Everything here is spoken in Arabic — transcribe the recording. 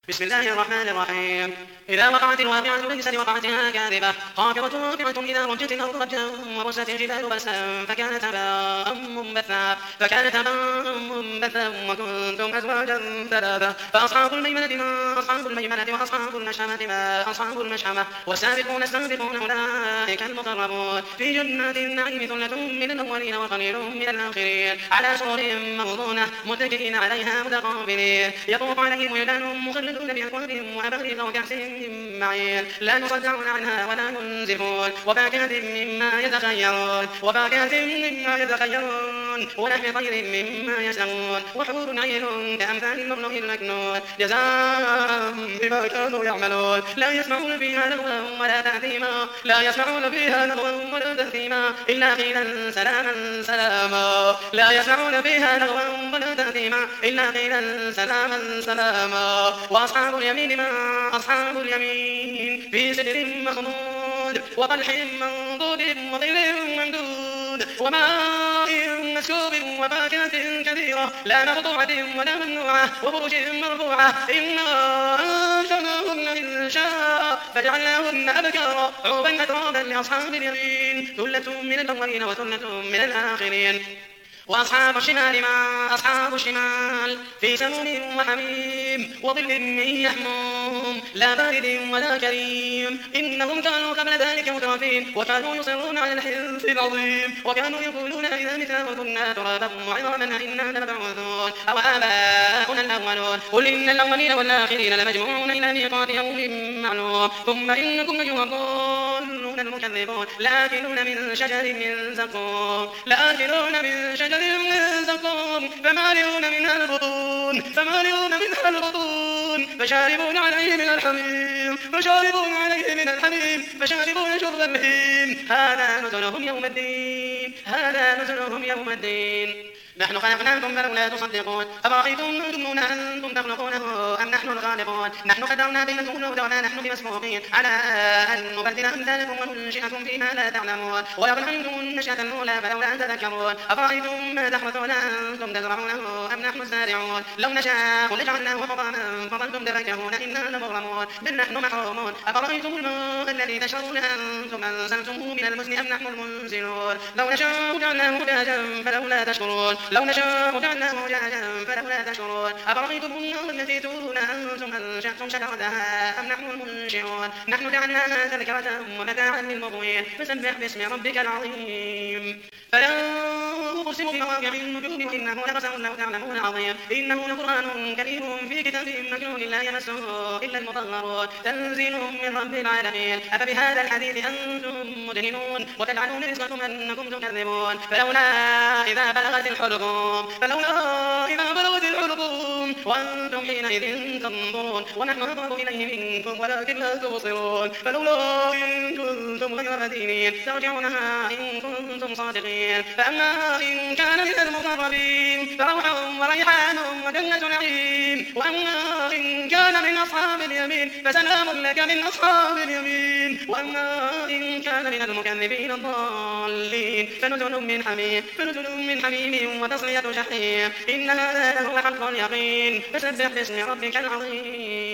بسم الله الرحمن الرحيم. إذا وقعت الواقعة ليس لوقعتها كاذبة خافضة رافعة إذا رجت الأرض رجا وبست الجبال بسا فكانت هباء منبثا وكنتم أزواجا ثلاثة فأصحاب الميمنة ما أصحاب الميمنة وأصحاب المشأمة ما أصحاب المشأمة والسابقون السابقون أولئك المقربون في جنات النعيم ثلة من الأولين وقليل من الآخرين على سرر موضونة متكئين عليها متقابلين يطوف عليهم ولدان مخلدون بأكواب وأباريق وكأس من معين لا يصدعون عنها ولا ينزفون وفاكهة مما يتخيرون ولحم طير مما يشتهون وحور عين كأمثال اللؤلؤ المكنون جزاء بما كانوا يعملون لا يسمعون فيها لغوا ولا تأثيما إلا قيلا سلاما سلاما لا يسمعون فيها لغوا ولا تأثيما إلا قيلا سلاما سلاما وأصحاب اليمين ما أصحاب اليمين في سدر مخضود وطلح منضود وظل ممدود وماء مسكوب وفاكهة كثيرة لا مقطوعة ولا ممنوعة وفرش مرفوعة إنا أنشأناهن إنشاء فجعلناهن أبكارا عربا أترابا لأصحاب اليمين ثلة من الأولين وثلة من الآخرين وأصحاب الشمال ما أصحاب الشمال في سموم وحميم وظل من يحموم لا بارد ولا كريم إنهم كانوا قبل ذلك مترفين وكانوا يصرون على الحنث العظيم وكانوا يقولون إذا متنا وكنا ترابا وعظاما إنا لمبعوثون أو آباؤنا الأولون قل إن الأولين والآخرين لمجموعون إلى ميقات يوم معلوم ثم إنكم أيها الضالون المكذبون لآكلون من شجر من زقوم فمالئون منها البطون فشاربون عليه من الحميم فشاربون شرب الهيم هذا نزلهم يوم الدين نحن خلقناكم فلولا تصدقون أفرأيتم ما تمنون أنتم تخلقونه أم نحن الخالقون نحن قدرنا بينكم الخلود وما نحن بمسبوقين على أن نبدل أمثالكم وننشئكم فيما لا تعلمون ولقد علمتم النشأة الأولى فلولا تذكرون أفرأيتم ما تحرثون أنتم تزرعونه أم نحن الزارعون لو نشاء لجعلناه حطاما فظلتم تفكهون إنا لمغرمون بل نحن محرومون أفرأيتم الماء الذي تشربون أنتم أنزلتموه من المزن أم نحن المنزلون لو نشاء جعلناه أجاجا فلولا تشكرون أفرأيتم النار التي تورون أنتم أنشأتم شجرتها أم نحن المنشئون نحن جعلناها تذكرة ومتاعا للمقوين فسبح باسم ربك العظيم فلا أقسم بمواقع النجوم وإنه لقسم لو تعلمون عظيم إنه لقرآن كريم في كتاب مكنون لا يمسه إلا المطهرون تنزيل من رب العالمين أفبهذا الحديث أنتم مدهنون وتجعلون رزقكم أنكم تكذبون فلولا إذا بلغت الحلقوم وأنتم حينئذ تنظرون ونحن أقرب إليه منكم ولكن لا تبصرون فلولا إن كنتم غير مدينين ترجعونها إن كنتم صادقين فأما إن كان من المقربين فروح وريحان وجنة نعيم وأما إن كان من أصحاب اليمين فسلام لك من أصحاب اليمين وأما إن كان من المكذبين الضالين فنزل من حميم وتصلية جحيم إن هذا لهو حق اليقين فسبح باسم ربك العظيم